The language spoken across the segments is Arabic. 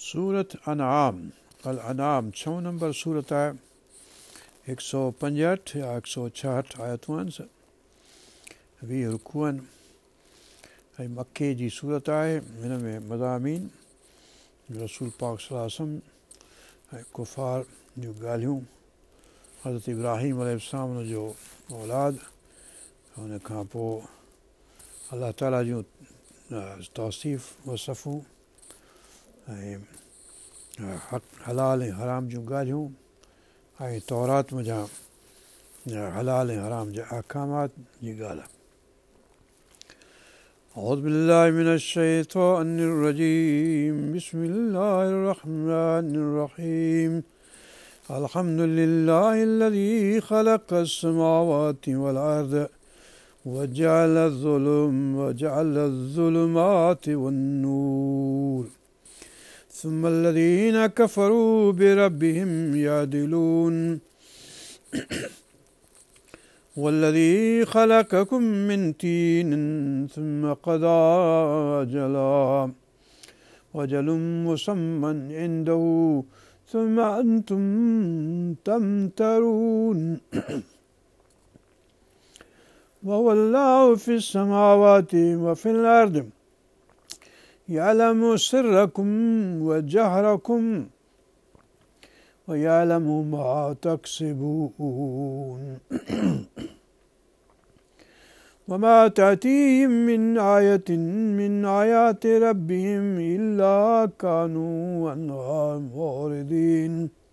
सूरत अनआम अल-अनआम 6 नंबर सूरत आहे। 165 या 166 आयतूं आहिनि, 20 रुकू आहिनि ऐं मके जी सूरत आहे। हिन में मज़ामीन रसूल पाक सल्लल्लाहु अलैहि वसल्लम ऐं कुफ़ार जूं ॻाल्हियूं, हज़रत इब्राहीम अलैहिस्सलाम जो औलाद, हुन खां पोइ अलाह ताला जूं तौसीफ़ वसफ़ूं ऐं हलाल ऐं हराम जूं ॻाल्हियूं ऐं तौरात जा हलाल ऐं हराम जा अहकामात जी ॻाल्हि आहे। अऊज़ु बिल्लाहि मिनश शैतानिर रजीम, बिस्मिल्लाहिर रहमानिर रहीम। अल्हम्दुलिल्लाहिल्लज़ी ख़लक़स समावाति वल अर्ज़ वजअलज़-ज़ुलुमाति वन-नूर सुम्मल्लज़ीना कफ़रू बिरब्बिहिम यअदिलून वल्लज़ी ख़लक़कुम मिन तीनिन सुम्म क़ज़ा अजलन मुसम्मन इंदहु सुम्म अंतुम तमतरून वहुवल्लाहु फ़िस्समावाति वफ़िल अर्ज़ यअलमु सिर्रकुम व जहरकुम व यअलमु मा तक्सिबून वमा तअतीहिम मिन आयतिन मिन आयाति रब्बिहिम इल्ला कानू अन्हा मुअरिदीन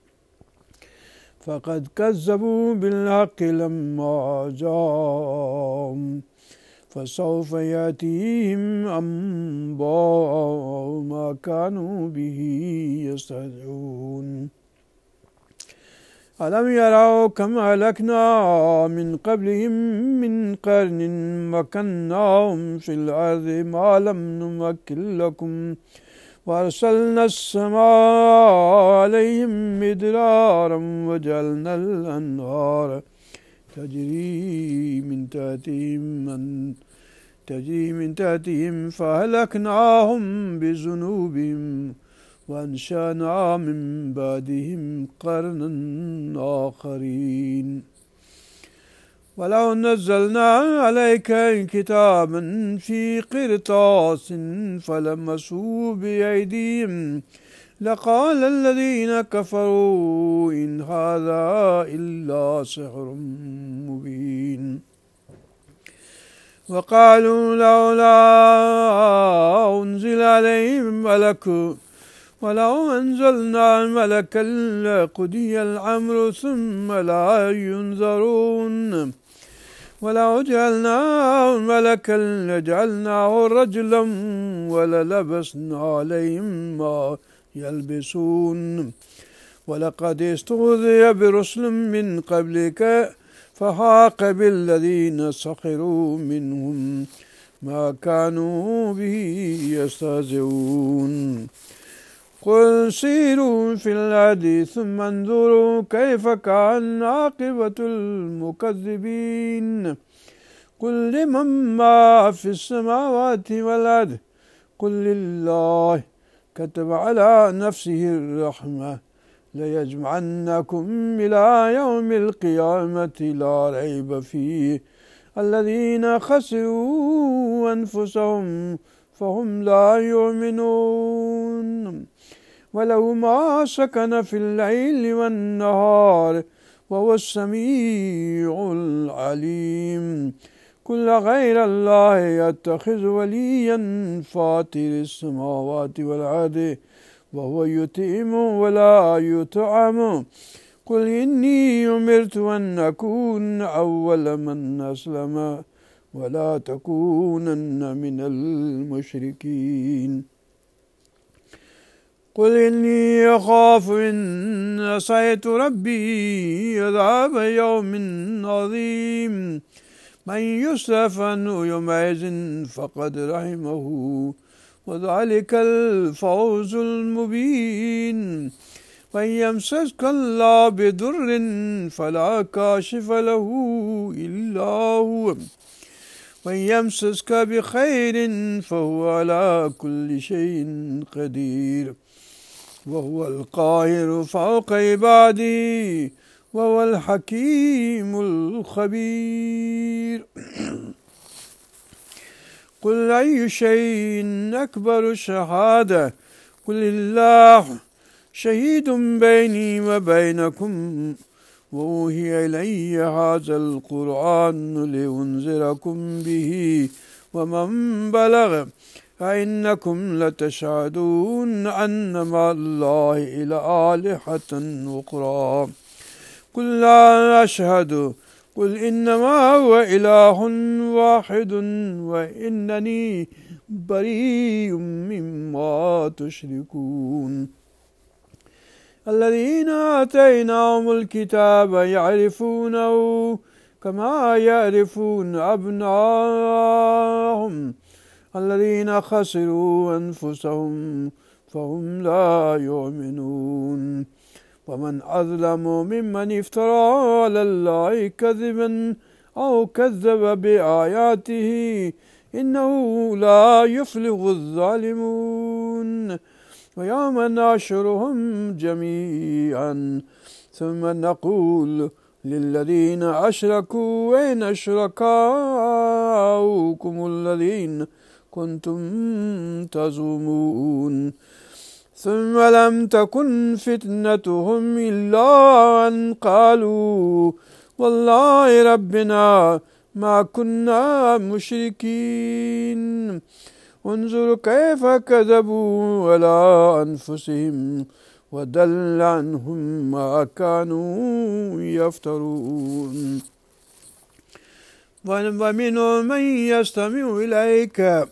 फ़क़द कज़्ज़बू बिल-हक़्क़ि लम्मा जाअहुम फसौफ़ यातीहिम अंबाउ मा कानू बिही यस्तहज़िऊन अलम यरौ कम अहलकना मिन क़ब्लिहिम मिन क़र्निन मक्कन्नाहुम फ़िल अर्ज़ि मा लम नुमक्किन लकुम वअरसलना-s-समाअ अलैहिम मिदरारन वजअलनल अनहार तजरी मिन तहतिहिम फ़अहलकनाहुम बिज़ुनूबिहिम वअंशअना मिन बअदिहिम क़रनन आख़रीन वलौ नज़्ज़लना अलैका किताबन फ़ी क़िरतासिन फ़लमस्सूहु बिअयदीहिम लक़ाल अल्लज़ीना कफ़रू इन हाज़ा इल्ला सिह्रुम मुबीन वक़ालू लौला उन्ज़िल अलैहि मलक वलौ अन्ज़लना मलकन लक़ुदियल अम्रु सुम्म ला युनज़रून वलौ जअलनाहु मलकन लजअलनाहु रजुलन वललबस्ना अलैहिम मा यल्बिसून वलक़द इस्तहज़िअ बिरुसुलिन मिन क़ब्लिक फ़हाक़ बिल्लज़ीना सख़िरू मिनहुम मा कानू बिही यस्तहज़िऊन क़ुल सीरू फ़िल अर्ज़ि सुम्म अंज़ुरू कैफ़ कान आक़िबतुल मुकज़्ज़िबीन क़ुल लिमन मा फ़िस्समावाति वल अर्ज़ क़ुल लिल्लाहि कतब अला नफ़्सिहिर-रहमा लयजमअन्नकुम इला यौमिल क़ियामति ला रैब फ़ीहि अल्लज़ीना ख़सिरू अन्फ़ुसहुम फ़हुम ला युमिनून वलहु मा सकन फ़िल-लैलि वन-नहार वहुवस-समीउल अलीम क़ुल अग़ैरल्लाहि अत्तख़िज़ु वलिय्यन फ़ातिरिस-समावाति वल-अर्ज़ि वहुव युत्इमु वला युत्अमु क़ुल इन्नी उमिरतु अन अकून अव्वल मन अस्लम वला तकूनन्न मिनल मुशरिकीन क़ुल इन्नी अख़ाफ़ु इन असैतु रब्बी अज़ाब यौमिन अज़ीम मन युस्रफ़ अन्हु यौमइज़िन फ़क़द रहिमहु वज़ालिकल फ़ौज़ुल मुबीन वइन यमसस्कल्लाहु बिदुर्रिन फ़ला काशिफ़ लहु इल्ला हुव वइन यमसस्क बिख़ैरिन फ़हुव अला कुल्लि शैइन क़दीर وهو القاهر فوق عباده وهو الحكيم الخبير. قل أي شيء أكبر شهادة قل الله شهيد بيني وبينكم وأوحي إلي هذا القرآن لأنذركم به ومن بلغ أئنكم لتشهدون أن مع الله آلهة أخرى قل لا أشهد قل إنما هو إله واحد وإنني بريء مما تشركون. الذين آتيناهم الكتاب يعرفونه كما يعرفون أبناءهم الذين خسروا أنفسهم فهم لا يؤمنون. ومن أظلم ممن افترى على الله كذبا أو كذب بآياته إنه لا يفلح الظالمون. ويوم نحشرهم جميعا ثم نقول للذين أشركوا أين شركاؤكم الذين كنتم تزعمون ثم لم تكن فتنتهم إلا أن قالوا والله ربنا ما كنا مشركين. انظر كيف كذبوا على أنفسهم وضل عنهم ما كانوا يفترون. ومنهم من يستمع إليك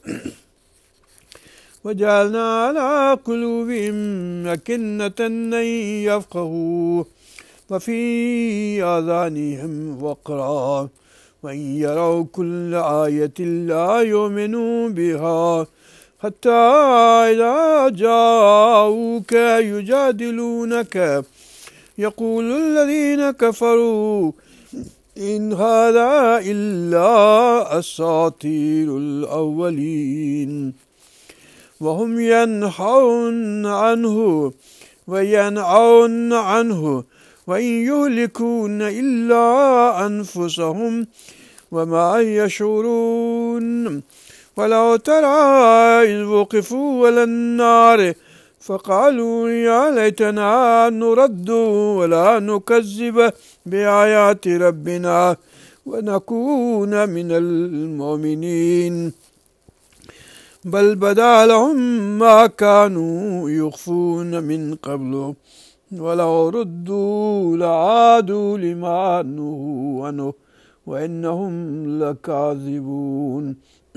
وجعلنا على قلوبهم أكنة أن يفقهوا وفي آذانهم وقرا وإن يروا كل آية لا يؤمنوا بها حتى إذا جاءوك يجادلونك يقول الذين كفروا إن هذا إلا أساطير الأولين وهم ينهون عنه وينأون عنه وإن يهلكون إلا أنفسهم وما يشعرون. ولو ترى إذ وقفوا على النار فقالوا يا ليتنا نرد ولا نكذب بآيات ربنا ونكون من المؤمنين بل بدا لهم ما كانوا يخفون من قبل ولو ردوا لعادوا لما نهوا عنه وإنهم لكاذبون.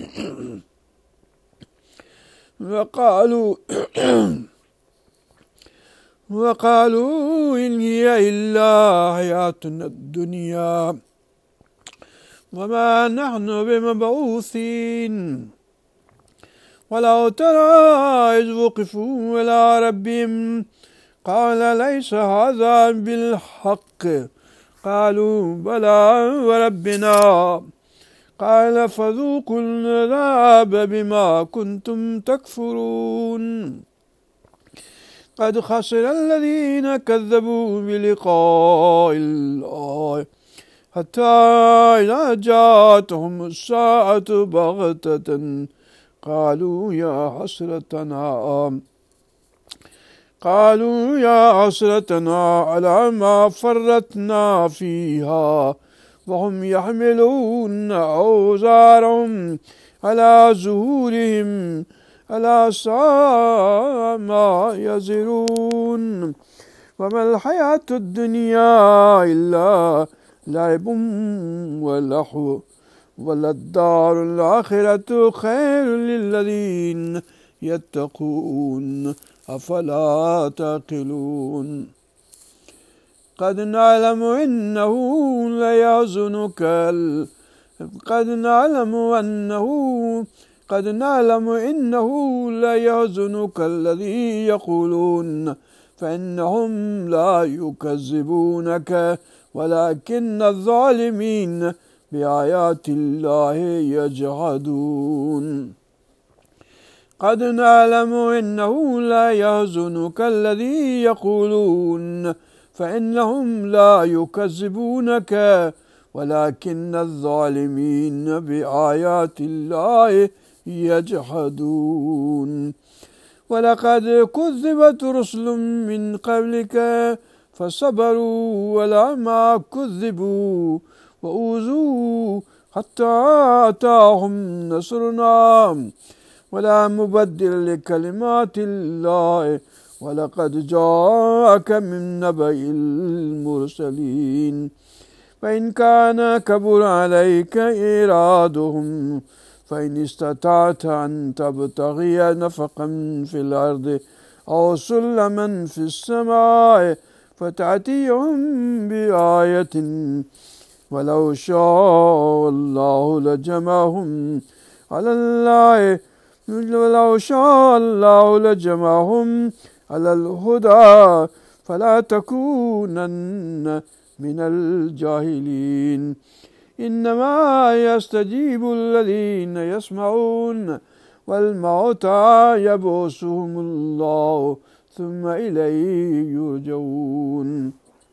وقالوا إن هي إلا حياتنا الدنيا وما نحن بمبعوثين. ولو ترى إذ وقفوا على ربهم قال ليس هذا بالحق قالوا بلى وربنا قال فذوقوا العذاب بما كنتم تكفرون. قد خسر الذين كذبوا بلقاء الله حتى إذا جاءتهم الساعة بغتة قالوا يا حسرتنا على ما فرطنا فيها وهم يحملون أوزارهم على ظهورهم ألا ساء ما يزرون. وما الحياة الدنيا إلا لعب ولهو وللدار الآخرة خير للذين يتقون أفلا تعقلون. قد نعلم إنه ليحزنك الذي يقولون فإنهم لا يكذبونك ولكن الظالمين بآيات الله يجحدون. قد نعلم إنه لا يحزنك الذي يقولون فإنهم لا يكذبونك ولكن الظالمين بآيات الله يجحدون ولقد كذبت رسل من قبلك فصبروا ولا ما كذبوا وأوذوا حتى أتاهم نصرنا ولا مبدل لكلمات الله ولقد جاءك من نبأ المرسلين فإن كان كبر عليك إيرادهم فإن استطعت أن تبتغي نفقا في الأرض أو سلما في السماء فتأتيهم بآية ولو شاء الله لجمعهم على الله ولو شاء الله لجمعهم على الهدى فلا تكونن من الجاهلين إنما يستجيب الذين يسمعون والموتى يبعثهم الله ثم إليه يرجعون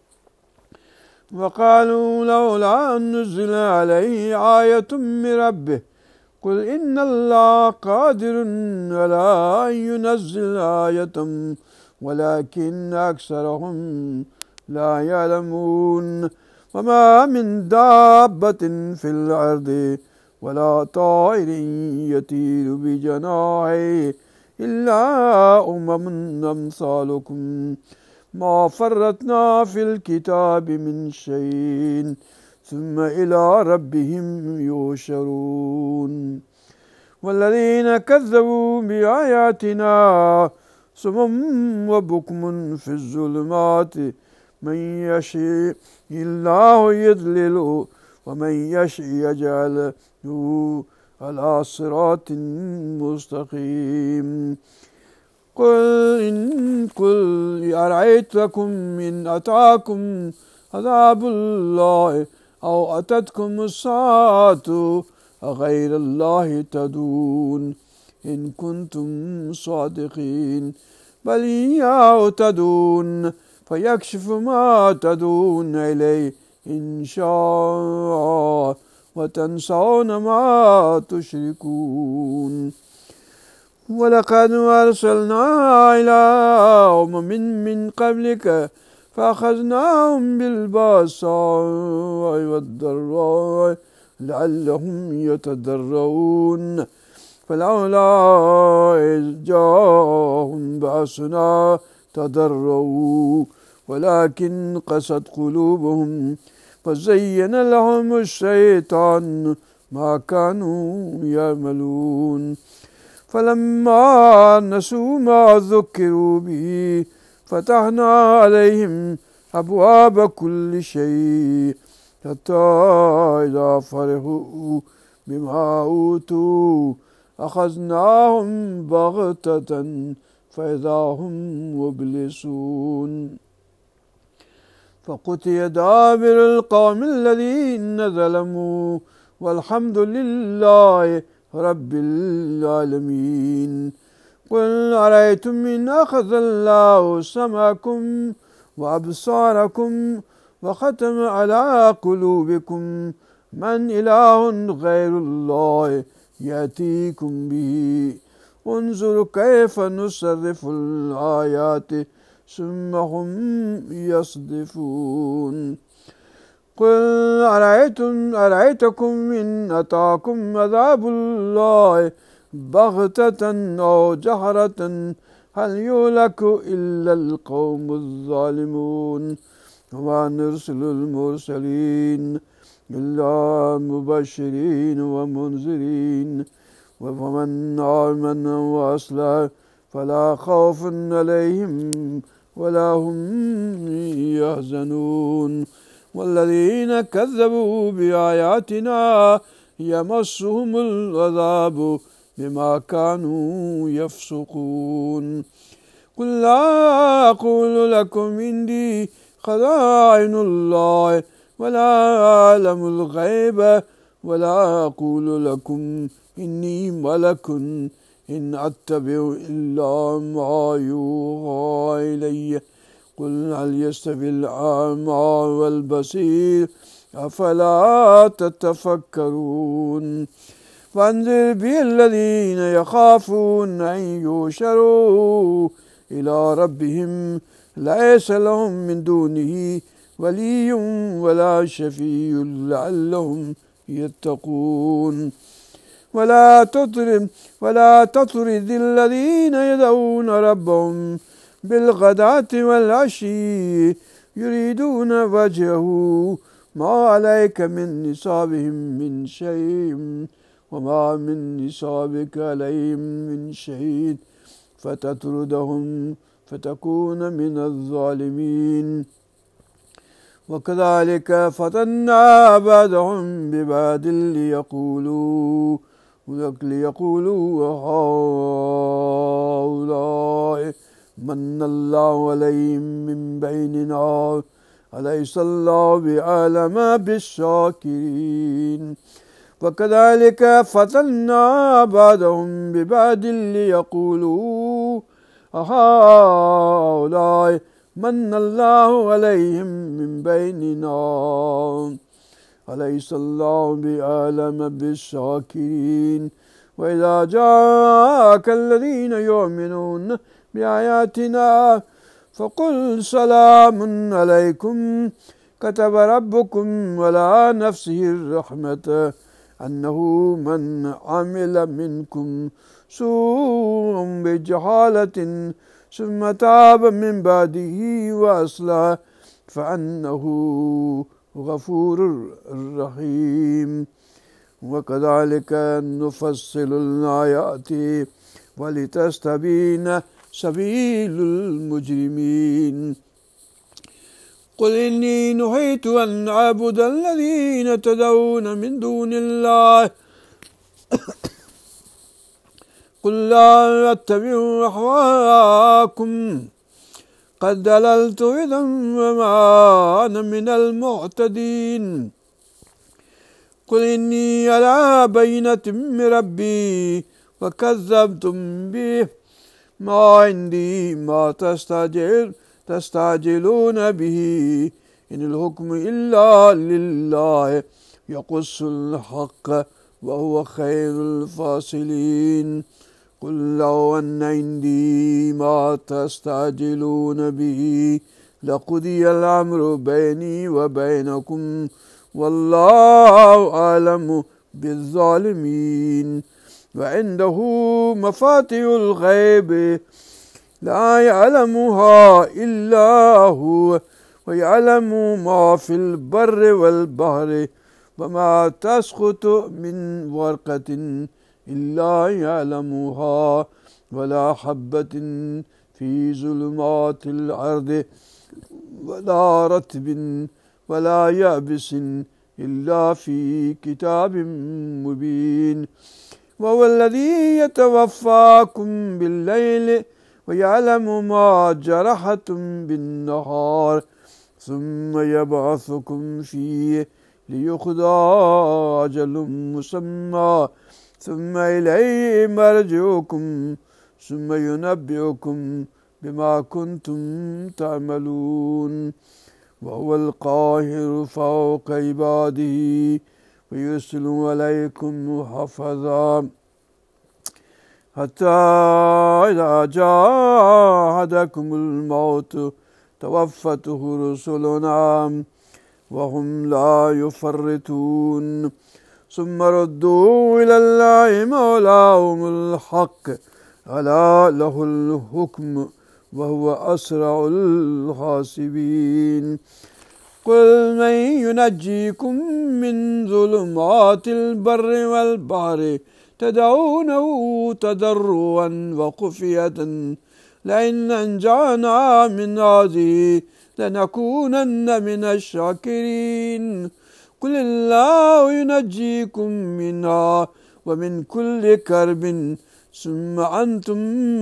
وقالوا لولا أن نزل عليه آية من ربه قل إن الله قادر على أن ينزل آية ولكن أكثرهم لا يعلمون وما من دابة في الأرض ولا طائر يطير بجناحيه إلا أمثالكم ما فرطنا في الكتاب من شيء ثم إلى ربهم يحشرون والذين كذبوا بآياتنا صم وبكم في الظلمات من يشاء الله يضلل ومن يشاء يجعله على صراط مستقيم قل أرأيتكم إن أتاكم عذاب الله أو أتتكم الساعة أغير الله تدعون إن كنتم صادقين بل إياه تدعون فيكشف ما تدعون إليه إن شاء وتنسون ما تشركون ولقد أرسلنا إلى أمم من قبلك فأخذناهم بالبأساء والضراء لعلهم يتضرعون فلولا إذ جاءهم بأسنا تضرعوا ولكن قست قلوبهم فزين لهم الشيطان ما كانوا يعملون فلما نسوا ما ذكروا به فتحنا عليهم أبواب كل شيء حتى إذا فرحوا بما أوتوا أخذناهم بغتة فإذا هم مبلسون فقطع دابر القوم الذين ظلموا والحمد لله رب العالمين قل أرأيتم إن أخذ الله سمعكم وأبصاركم وختم على قلوبكم من إله غير الله يأتيكم به انظر كيف نصرف الآيات ثم هم يصدفون قل أرأيتكم إن أتاكم عذاب الله بغتة أو جهرة هل يهلك إلا القوم الظالمون وما نرسل المرسلين إلا مبشرين ومنذرين ومن آمن وأصلح فلا خوف عليهم ولا هم يحزنون والذين كذبوا بآياتنا يمسهم العذاب بما كانوا يفسقون قل لا أقول لكم عندي خزائن الله ولا أعلم الغيب ولا أقول لكم إني ملك إن أتبع إلا ما يوحى إلي قل هل يستوي الأعمى والبصير أفلا تتفكرون فانذر به الذين يخافون أن يحشروا إلى ربهم ليس لهم من دونه ولي ولا شفيع لعلهم يتقون ولا تطرد الذين يدعون ربهم بالغداة والعشي يريدون وجهه ما عليك من نصابهم من شيء وما من نصابك عليهم من شيء فتطردهم فتكون من الظالمين وكذلك فتنا بعضهم ببعض ليقولوا هؤلاء من الله عليهم من بيننا أليس الله بأعلم بالشاكرين وكذلك فتنا بعضهم ببعض ليقولوا هؤلاء من الله عليهم من بيننا أليس الله بأعلم بالشاكرين وإذا جاءك الذين يؤمنون بآياتنا فقل سلام عليكم كتب ربكم على نفسه الرحمة أنه من عمل منكم سوء بجهالة ثم تاب من بعده وأصلح فأنه غفور رحيم وكذلك نفصل الآيات ولتستبين سبيل المجرمين قل إني نهيت أن أعبد الذين تدعون من دون الله قل لا أتبع أهواءكم قد ضللت إذا وما أنا من المعتدين قل إني على بينة من ربي وكذبتم به ما عندي ما تستعجلون به إن الحكم إلا لله يقص الحق وهو خير الفاصلين قل لو أن عندي ما تستعجلون به لقضي الأمر بيني وبينكم والله أعلم بالظالمين وعنده مفاتيح الغيب لا يعلمها إلا هو ويعلم ما في البر والبحر وما تسقط من ورقة إلا يعلمها ولا حبة في ظلمات الأرض ولا رطب ولا يابس إلا في كتاب مبين وهو الذي يتوفاكم بالليل ويعلم ما جرحتم بالنهار ثم يبعثكم فيه ليقضى أجل مسمى ثم إليه مرجعكم ثم ينبئكم بما كنتم تعملون وهو القاهر فوق عباده ويرسل عليكم حفظا حتى إذا جاء أحدكم الموت توفته رسلنا وهم لا يفرطون ثم ردوا إلى الله مولاهم الحق ألا له الحكم وهو أسرع الحاسبين قل من ينجيكم من ظلمات البر والبحر تدعونه تضرعا وخفية لئن أنجانا من هذه لنكونن من الشاكرين قل الله ينجيكم منها ومن كل كرب ثم أنتم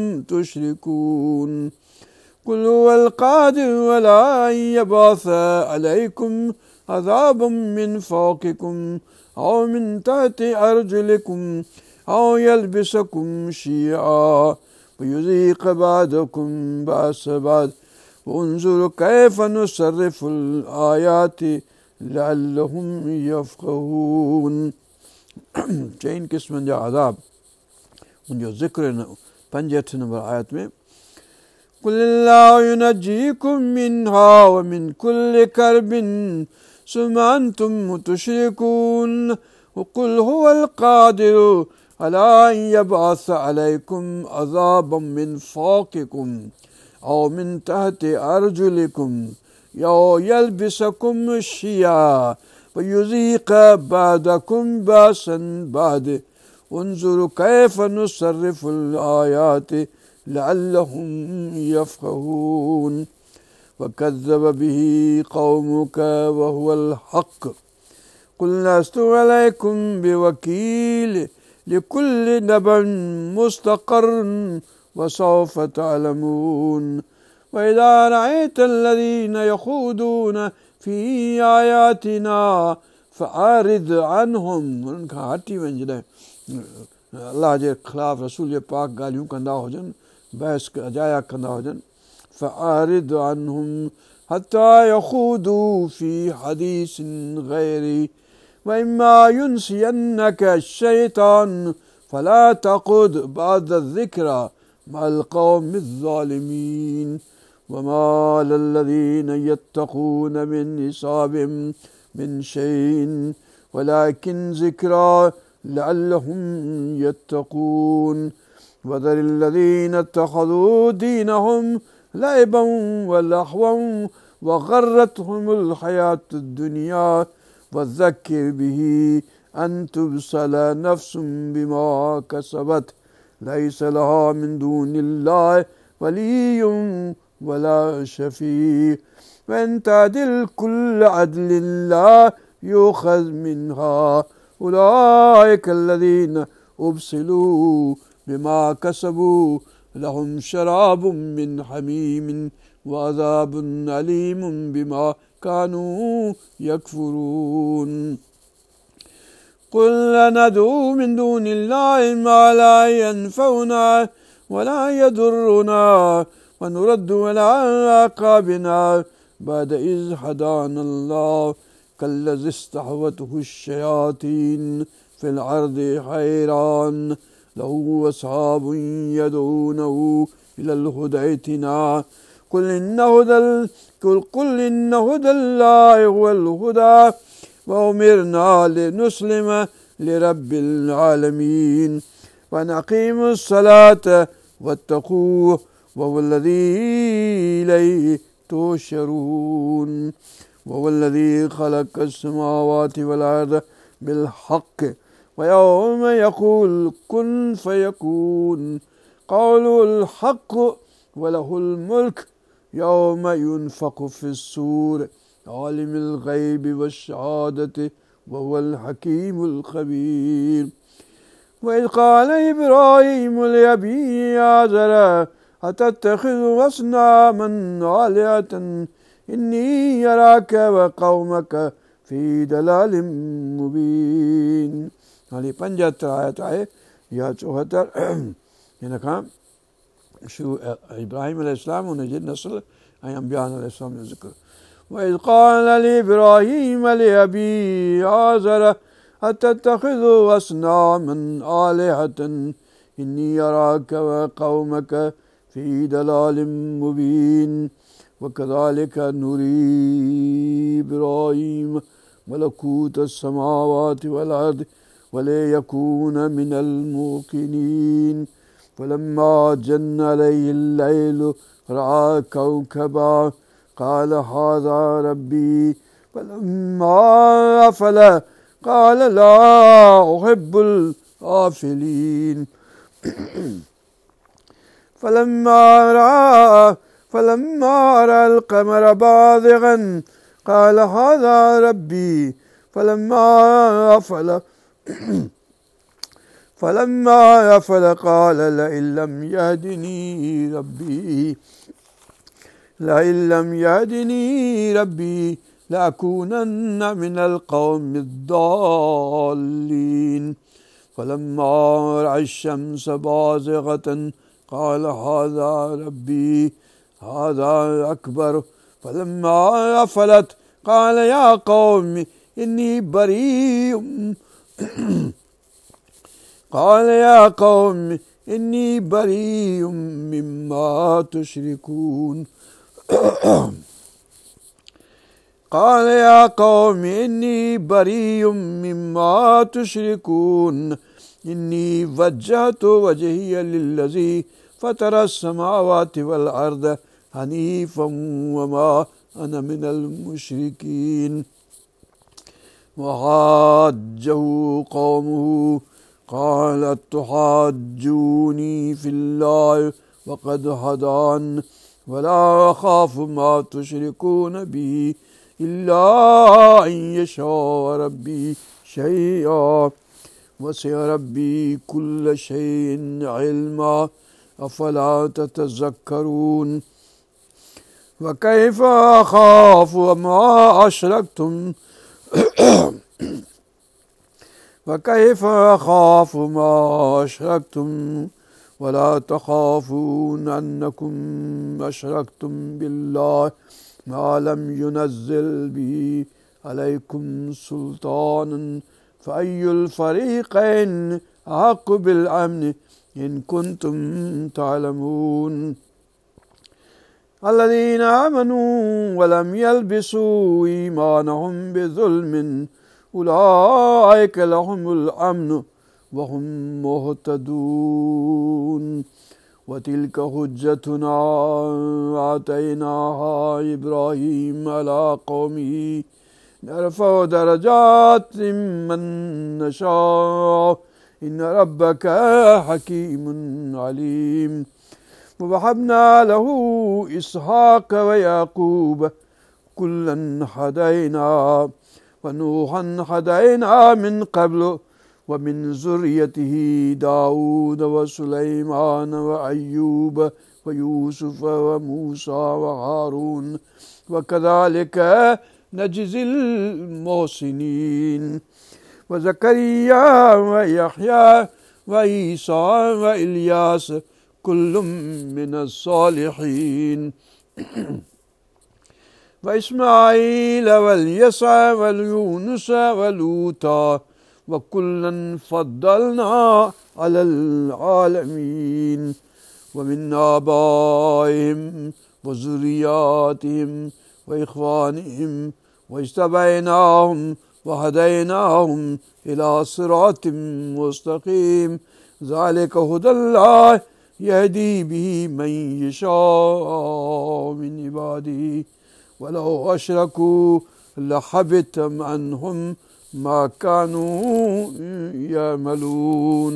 تشركون قل هو القادر على أن يبعث عليكم عذابا من فوقكم أو من تحت أرجلكم أو يلبسكم شيعا ويذيق بعضكم بأس بعض وانظر كيف نصرف الآيات لعلهم يفقهون. चईन क़िस्मनि जा आज़ाब उनजो ज़िक्र हिन 65 नंबर आयत में कुल्लिल्लाहु युनज्जीकुम मिन्हा व मिन कुल्लि कर्बिन सुम्मा अंतुम तुशरिकून वकुल हुवल क़ादिरु अला अन यबअस अलैकुम अज़ाबम मिन फ़ौक़िकुम औ मिन तहति अर्जुलिकुम औ यल्बिसकुम शिया वयुज़ीक़ बअदकुम बअसन बअद उन्ज़ुर कैफ़ नुसर्रिफ़ुल आयाति लअल्लहुम यफ़क़हून वकज़्ज़ब बिही क़ौमुक वहुवल हक़्क़ क़ुल लस्तु अलैकुम बिवकील लिकुल्लि नबअन मुस्तक़र्रन वसौफ़ तअलमून वइज़ा रअयतल्लज़ीन यख़ूदून फ़ी आयातिना फ़अरिद अन्हुम उन्हनि खां हटी वञ जॾहिं अलाह जे ख़िलाफ़ रसूल जे पाक ॻाल्हियूं कंदा हुजनि बहस अजाया कंदा हुजनि फ़अरिद अन्हुम हत्ता यख़ूदू फ़ी हदीसिन ग़ैरी वइम्मा युनसियन्नक अश्शैतान फ़ला तक़ुद बअद अज़्ज़िक्रा मअल क़ौमिज़ ज़ालिमीन वमा लल्लज़ीन यत्तक़ून मिन हिसाबिहिम मिन शैइन वलाकिन ज़िक्रा लअल्लहुम यत्तक़ून वज़रिल्लज़ीन इत्तख़ज़ू दीनहुम लइबन वलहवन वग़र्रतहुमुल हयातुद दुनिया वज़क्किर बिही अन तुबसल नफ्सुम बिमा कसबत लैस लहा मिन दूनिल्लाहि वलिय्युन वला शफ़ी वइन तअदिल कुल्ल अदलिन ला युख़ज़ मिन्हा उलाइकल्लज़ीन उब्सिलू बिमा कसबू लहुम शराबुम मिन हमीमिन वअज़ाबुन अलीमुन बिमा कानू यकफुरून कुल नदऊ मिन दूनिल्लाहि मा ला यनफ़उना वला यदुर्रुना वनुरद्दु अला अक़ाबिना बअद इज़ हदानल्लाह कल्लज़ी इस्तहवतहु अश्शयातीन फ़िल अर्दि हैरान लहू अस्हाबुन यदऊनहु इलल हुदा इतना कुल इन्न हुदल्लाहि हुवल हुदा व उमिरना लिनुस्लिम लिरब्बिल आलमीन व नक़ीमुस सलात वत्तक़ूह वहुवल्लज़ी इलैहि तुहशरून वहुवल्लज़ी ख़लक़स समावाति वल अर्द बिल हक़्क़ व यौम यक़ूल कुन फ़यकून क़ौलुल हक़्क़ व लहुल मुल्क यौम युनफ़ख़ु फ़िस्सूर आलिमुल ग़ैबि वश्शहादति वहुवल हकीमुल ख़बीर वइज़ क़ाल इब्राहीमु लिअबीहि आज़र अतत्तख़िज़ु असनामन आलिहतन इन्नी अराक व क़ौमक फ़ी दलालिम मुबीन। हाणे 75 आयत आहे या 74 हिन खां शुरू इब्राहीम अलैहिस्सलाम हुनजे नस्ल ऐं अंबिया अलैहिस्सलाम जो ज़िक्र वइज़ क़ाल इब्राहीम लिअबीहि आज़र अतत्तख़िज़ु असनामन आलिहतन इन्नी अराक व क़ौमक फ़ी दलालिम मुबीन वकज़ालिक नुरी इब्राहीम मलकूतस समावाति वल अर्द वलियकून मिनल मूक़िनीन फलम्मा जन्न अलैहिल लैलु रअा कौकबा क़ाल हाज़ा रब्बी फलम्मा अफ़ल क़ाल ला उहिब्बुल आफ़िलीन फलम्मा रअल क़मर बाज़िग़न क़ाल हाज़ा रब्बी फलम्मा अफ़ल क़ाल लइन लम यहदिनी रब्बी लअकूनन्न मिनल क़ौमिज़ ज़ालिमीन فلما رأى الشمس بازغة قال هذا ربي هذا أكبر فلما أفلت قال يا قوم إني بريء مما تشركون قال يا قوم إني بريء مما تشركون إني وجهت وجهي للذي فطر السماوات والأرض حنيفا وما أنا من المشركين وحاجه قومه قال تحاجوني في الله وقد هدان ولا أخاف ما تشركون به إلا أن يشاء ربي شيئا وسع ربي كل شيء علما أفلا تتذكرون وكيف أخاف ما أشركتم ولا تخافون أنكم أشركتم بالله ما لم ينزل به عليكم سلطانا فأي الفريقين أحق بالأمن إن كنتم تعلمون الذين آمنوا ولم يلبسوا إيمانهم بظلم أولئك لهم الأمن وهم مهتدون وتلك حجتنا آتيناها إبراهيم على قومه نرفع درجات من نشاء إن ربك حكيم عليم ووهبنا له إسحاق ويعقوب كلا هدينا ونوحا هدينا من قبل ومن ذريته داود وسليمان وأيوب ويوسف وموسى وهارون وكذلك نجزي المحسنين وزكريا ويحيى وعيسى وإلياس كل من الصالحين وإسماعيل واليسع واليونس ولوطا وكلا فضلنا على العالمين ومن آبائهم وذرياتهم وإخوانهم واجتبيناهم وهديناهم إلى صراط مستقيم ذلك هدى الله يهدي به من يشاء من عباده ولو أشركوا لحبط عنهم ما كانوا يعملون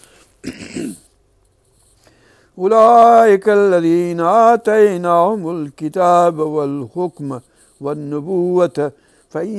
أولئك الذين آتيناهم الكتاب والحكم والنبوة فإن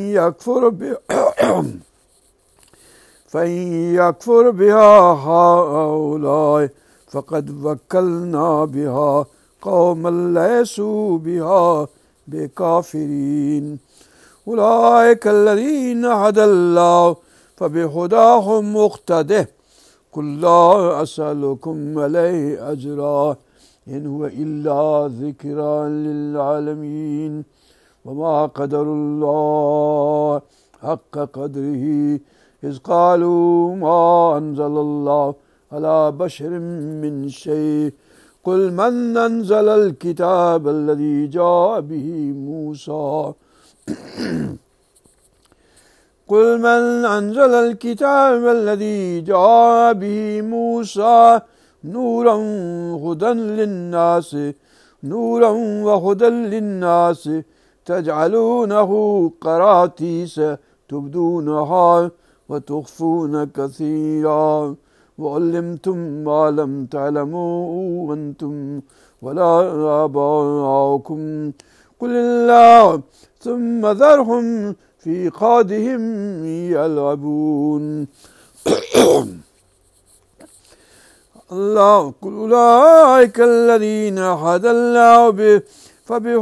يكفر بها هؤلاء فقد وكلنا بها قوما ليسوا بها بكافرين أولئك الذين هدى الله فبهداهم مقتده قل لا أسألكم عليه أجرا إن هو إلا ذكرى للعالمين وما قدر الله حق قدره إذ قالوا ما أنزل الله على بشر من شيء قل من أنزل الكتاب الذي جاء به موسى قل من أنزل الكتاب الذي جاء به موسى نورا وهدى للناس تجعلونه قراطيس تبدونها وتخفون كثيرا وعلمتم ما لم تعلموا أنتم ولا آباؤكم قل الله ثم ذرهم في قادهم يلعبون الله قل أولئك الذين هدى الله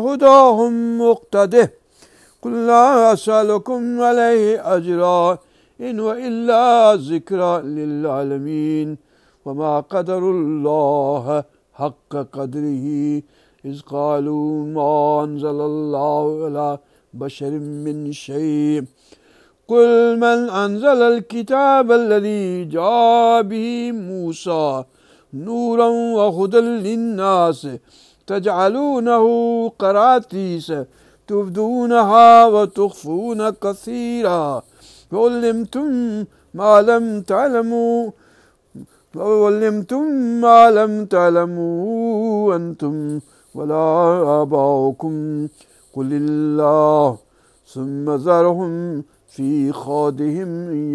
فبهداهم مقتده قل لا أسألكم عليه أجرا إن هو إلا ذكرى للعالمين وما قدر الله حق قدره إذ قالوا ما أنزل الله على بشر من شيء قل من أنزل الكتاب الذي جاء به موسى نورا وهدى للناس تجعلونه قراطيس تبدونها وتخفون كثيرا وعلمتم ما لم تعلموا أنتم ولا آباؤكم قل الله ثم ذرهم في خوضهم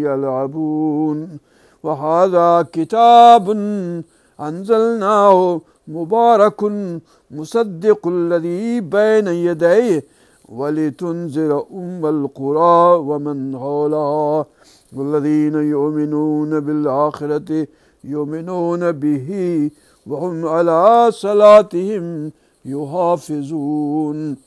يلعبون وهذا كتاب أنزلناه مبارك مصدق الذي بين يديه ولتنذر القرى ومن حولها والذين يؤمنون بالآخرة يؤمنون به وهم على صلاتهم يحافظون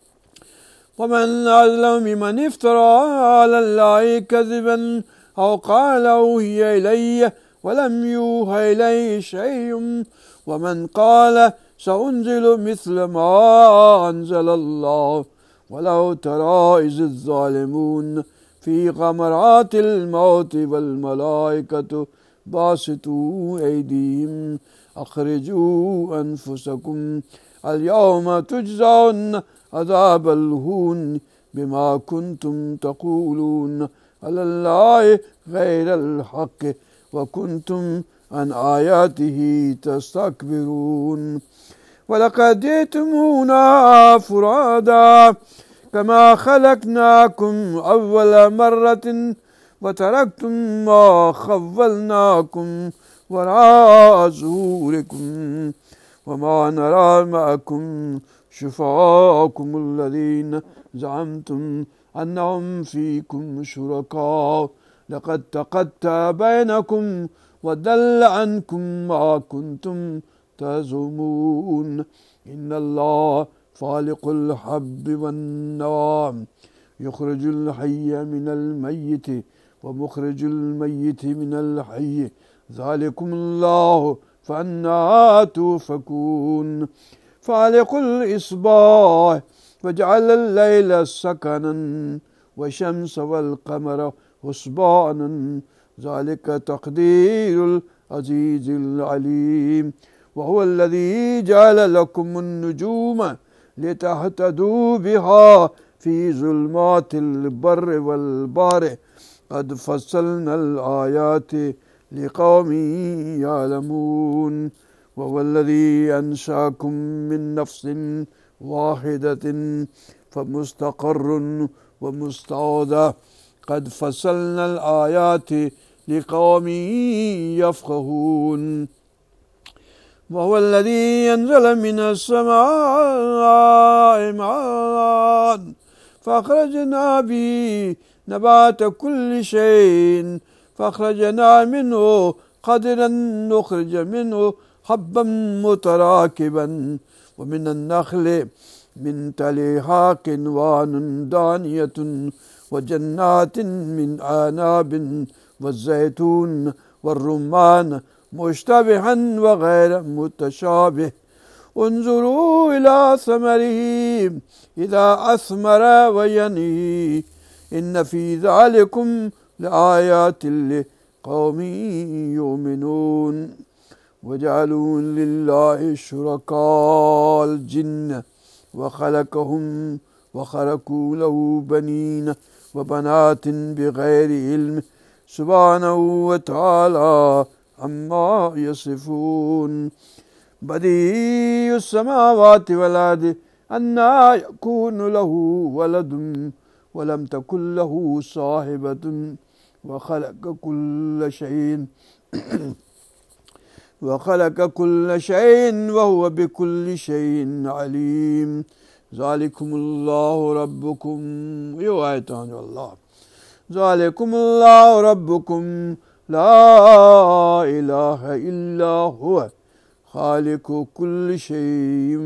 ومن أظلم ممن افترى على الله كذبا أو قال أوحي إلي ولم يوحى إليه شيء ومن قال سأنزل مثل ما أنزل الله ولو ترى إذ الظالمون في غمرات الموت والملائكة باسطوا أيديهم أخرجوا أنفسكم اليوم تجزون عذاب الهون بما كنتم تقولون على الله غير الحق وكنتم عن آياته تستكبرون ولقد جئتمونا فرادا كما خلقناكم أول مرة وتركتم ما خولناكم وراء ظهوركم وما نرى معكم شفعاءكم الذين زعمتم أنهم فيكم شركاء لقد تقطع بينكم وضل عنكم ما كنتم تزعمون إن الله فالق الحب والنوى يخرج الحي من الميت ومخرج الميت من الحي ذلكم الله فأنى توفكون فالق الإصباح وجعل الليل سكنا والشمس والقمر حسبانا ذلك تقدير العزيز العليم وهو الذي جعل لكم النجوم لتهتدوا بها في ظلمات البر والبحر قد فصلنا الآيات لقوم يعلمون وهو الذي أنشأكم من نفس واحدة فمستقر ومستودع قد فصلنا الآيات لقوم يفقهون وهو الذي ينزل من السماء ماء فأخرجنا به نبات كل شيء فأخرجنا منه قدرا نخرج منه حبا متراكبا ومن النخل من طلعها قنوان دانية وجنات من أعناب والزيتون والرمان مشتبها وغير متشابه انظروا إلى ثمره إذا أثمر وينهي إن في ذلكم لآيات لقوم يؤمنون وجعلوا لله شركاء الجن وخلقهم وخلقوا له بنين وبنات بغير علم سبحانه وتعالى عما يصفون بديع السماوات والأرض أنى يكون له ولد ولم تكن له صاحبة وخلق كل شيء وهو بكل شيء عليم ذلكم الله ربكم ذلكم الله ربكم لا إله إلا هو خالق كل شيء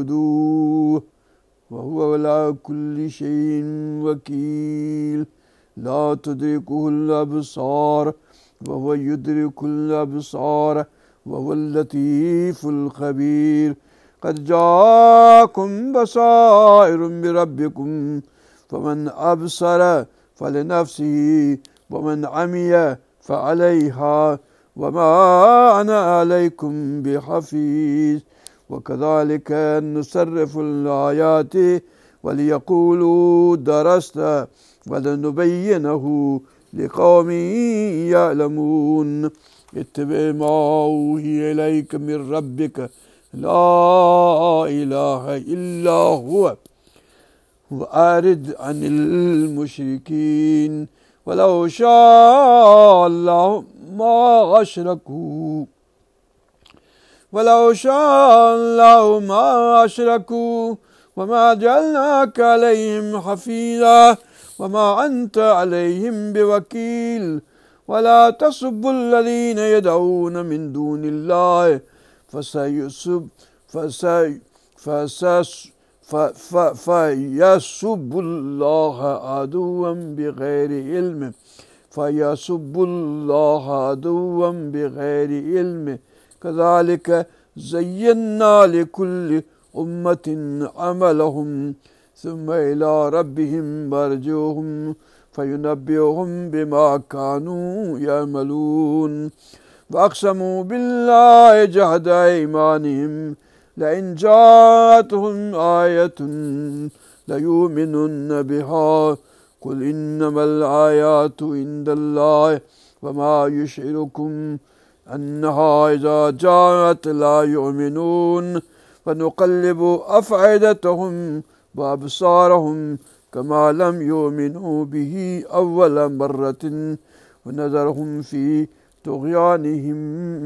فاعبدوه وهو على كل شيء وكيل لا تدركه الأبصار وهو يدرك الأبصار وهو اللطيف الخبير. قد جاءكم بصائر من ربكم فمن أبصر فلنفسه ومن عمي فعليها وما أنا عليكم بحفيظ. وكذلك نصرف الآيات وليقولوا درست ولنبينه لقوم يعلمون. اتبع ما أوحي إليك من ربك لا إله إلا هو وأعرض عن المشركين ولو شاء الله ما أشركوا وما جعلناك عليهم حفيظا وما أنت عليهم بوكيل. ولا تسبوا الذين يدعون من دون الله فيسب الله عدوا بغير علم كذلك زينا لكل أمة عملهم ثم إلى ربهم مرجعهم فينبئهم بما كانوا يعملون. وأقسموا بالله جهد أيمانهم لئن جاءتهم آية ليؤمنن بها قل إنما الآيات عند الله وما يشعركم أنها إذا جاءت لا يؤمنون. ونقلب أفئدتهم وأبصارهم كما لم يؤمنوا به أول مرة ونذرهم في طغيانهم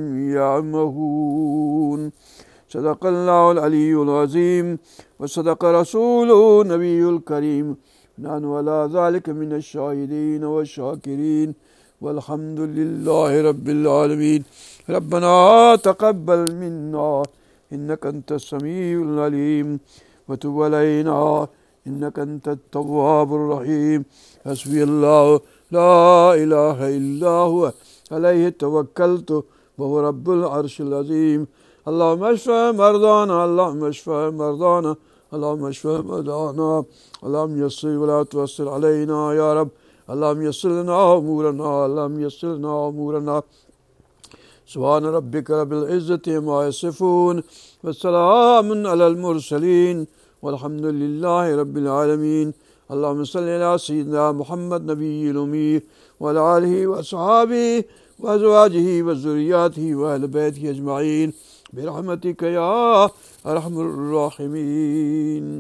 يعمهون. صدق الله العلي العظيم وصدق رسوله النبي الكريم. نحن على ذلك من الشاهدين والشاكرين والحمد لله رب العالمين. ربنا تقبل منا إنك أنت السميع العليم وتب علينا إنك أنت التواب الرحيم. حسبي الله لا إله إلا هو عليه توكلت وهو رب العرش العظيم. اللهم اشف مرضانا اللهم اشف مرضانا اللهم اشف مرضانا اللهم يسر ولا تعسر علينا يا رب. اللهم يسر لنا أمورنا اللهم يسر لنا أمورنا. سبحان ربك رب العزة عما يصفون والسلام على المرسلين والحمد لله رب العالمين. اللهم صل على سيدنا محمد نبي الأمي وعلى آله وأصحابه وأزواجه وذرياته وأهل بيته أجمعين برحمتك يا أرحم الراحمين.